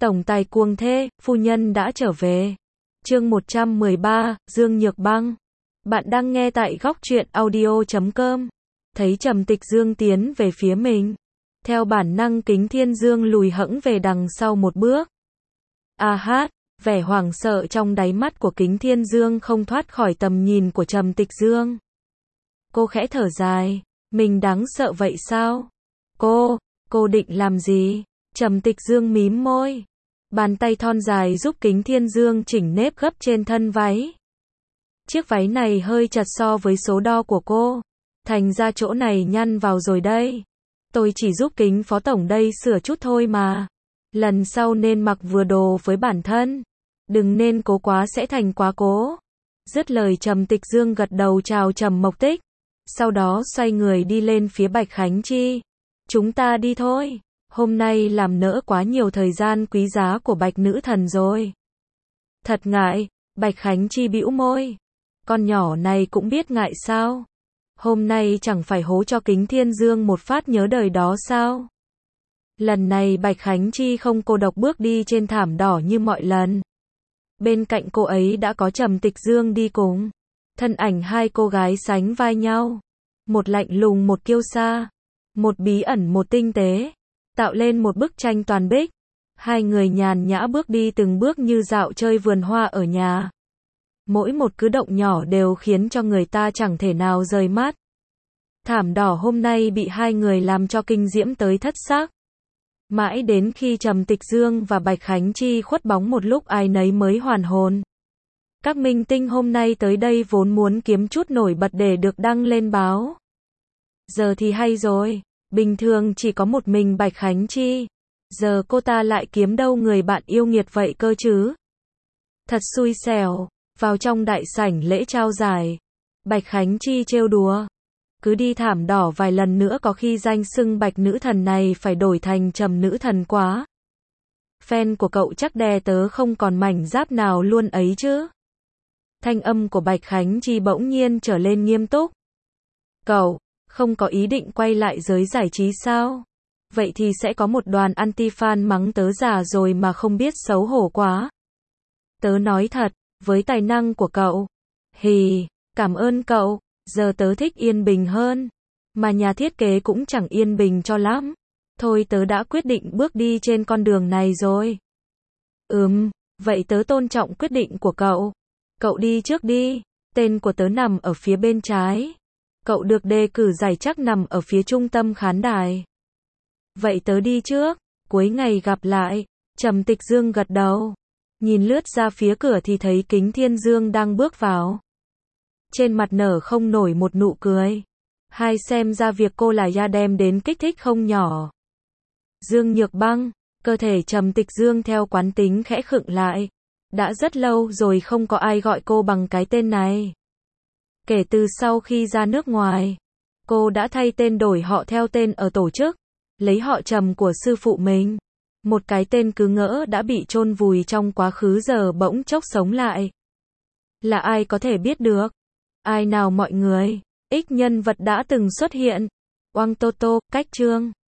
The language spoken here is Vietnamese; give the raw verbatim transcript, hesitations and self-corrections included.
Tổng tài cuồng thê, phu nhân đã trở về. Chương một trăm mười ba, Dương Nhược Băng. Bạn đang nghe tại góc truyện audio chấm com. Thấy Trầm Tịch Dương tiến về phía mình. Theo bản năng Kính Thiên Dương lùi hẫng về đằng sau một bước. A hát, vẻ hoảng sợ trong đáy mắt của Kính Thiên Dương không thoát khỏi tầm nhìn của Trầm Tịch Dương. Cô khẽ thở dài, mình đáng sợ vậy sao? Cô, cô định làm gì? Trầm Tịch Dương mím môi. Bàn tay thon dài giúp Kính Thiên Dương chỉnh nếp gấp trên thân váy. Chiếc váy này hơi chật so với số đo của cô. Thành ra chỗ này nhăn vào rồi đây. Tôi chỉ giúp Kính Phó Tổng đây sửa chút thôi mà. Lần sau nên mặc vừa đồ với bản thân. Đừng nên cố quá sẽ thành quá cố. Dứt lời Trầm Tịch Dương gật đầu chào Trầm Mộc Tích. Sau đó xoay người đi lên phía Bạch Khánh Chi. Chúng ta đi thôi. Hôm nay làm nỡ quá nhiều thời gian quý giá của Bạch Nữ Thần rồi. Thật ngại, Bạch Khánh Chi bĩu môi. Con nhỏ này cũng biết ngại sao? Hôm nay chẳng phải hố cho Kính Thiên Dương một phát nhớ đời đó sao? Lần này Bạch Khánh Chi không cô độc bước đi trên thảm đỏ như mọi lần. Bên cạnh cô ấy đã có Trầm Tịch Dương đi cùng. Thân ảnh hai cô gái sánh vai nhau. Một lạnh lùng một kiêu sa. Một bí ẩn một tinh tế. Tạo lên một bức tranh toàn bích. Hai người nhàn nhã bước đi từng bước như dạo chơi vườn hoa ở nhà. Mỗi một cử động nhỏ đều khiến cho người ta chẳng thể nào rời mắt. Thảm đỏ hôm nay bị hai người làm cho kinh diễm tới thất xác. Mãi đến khi Trầm Tịch Dương và Bạch Khánh Chi khuất bóng một lúc ai nấy mới hoàn hồn. Các minh tinh hôm nay tới đây vốn muốn kiếm chút nổi bật để được đăng lên báo. Giờ thì hay rồi, bình thường chỉ có một mình Bạch Khánh Chi. Giờ cô ta lại kiếm đâu người bạn yêu nghiệt vậy cơ chứ. Thật xui xẻo, vào trong đại sảnh lễ trao giải. Bạch Khánh Chi trêu đùa. Cứ đi thảm đỏ vài lần nữa có khi danh xưng Bạch Nữ Thần này phải đổi thành Trầm Nữ Thần quá. Fan của cậu chắc đè tớ không còn mảnh giáp nào luôn ấy chứ. Thanh âm của Bạch Khánh Chi bỗng nhiên trở lên nghiêm túc. Cậu, không có ý định quay lại giới giải trí sao? Vậy thì sẽ có một đoàn anti-fan mắng tớ già rồi mà không biết xấu hổ quá. Tớ nói thật, với tài năng của cậu. Hì, cảm ơn cậu, giờ tớ thích yên bình hơn. Mà nhà thiết kế cũng chẳng yên bình cho lắm. Thôi tớ đã quyết định bước đi trên con đường này rồi. Ừm, vậy tớ tôn trọng quyết định của cậu. Cậu đi trước đi, tên của tớ nằm ở phía bên trái. Cậu được đề cử giải chắc nằm ở phía trung tâm khán đài. Vậy tớ đi trước, cuối ngày gặp lại. Trầm Tịch Dương gật đầu. Nhìn lướt ra phía cửa thì thấy Kính Thiên Dương đang bước vào. Trên mặt nở không nổi một nụ cười. Hai xem ra việc cô là ya đem đến kích thích không nhỏ. Dương Nhược Băng, cơ thể Trầm Tịch Dương theo quán tính khẽ khựng lại. Đã rất lâu rồi không có ai gọi cô bằng cái tên này. Kể từ sau khi ra nước ngoài, cô đã thay tên đổi họ theo tên ở tổ chức, lấy họ Trầm của sư phụ mình. Một cái tên cứ ngỡ đã bị chôn vùi trong quá khứ giờ bỗng chốc sống lại. Là ai có thể biết được? Ai nào mọi người? X nhân vật đã từng xuất hiện. Oang Toto, cách chương.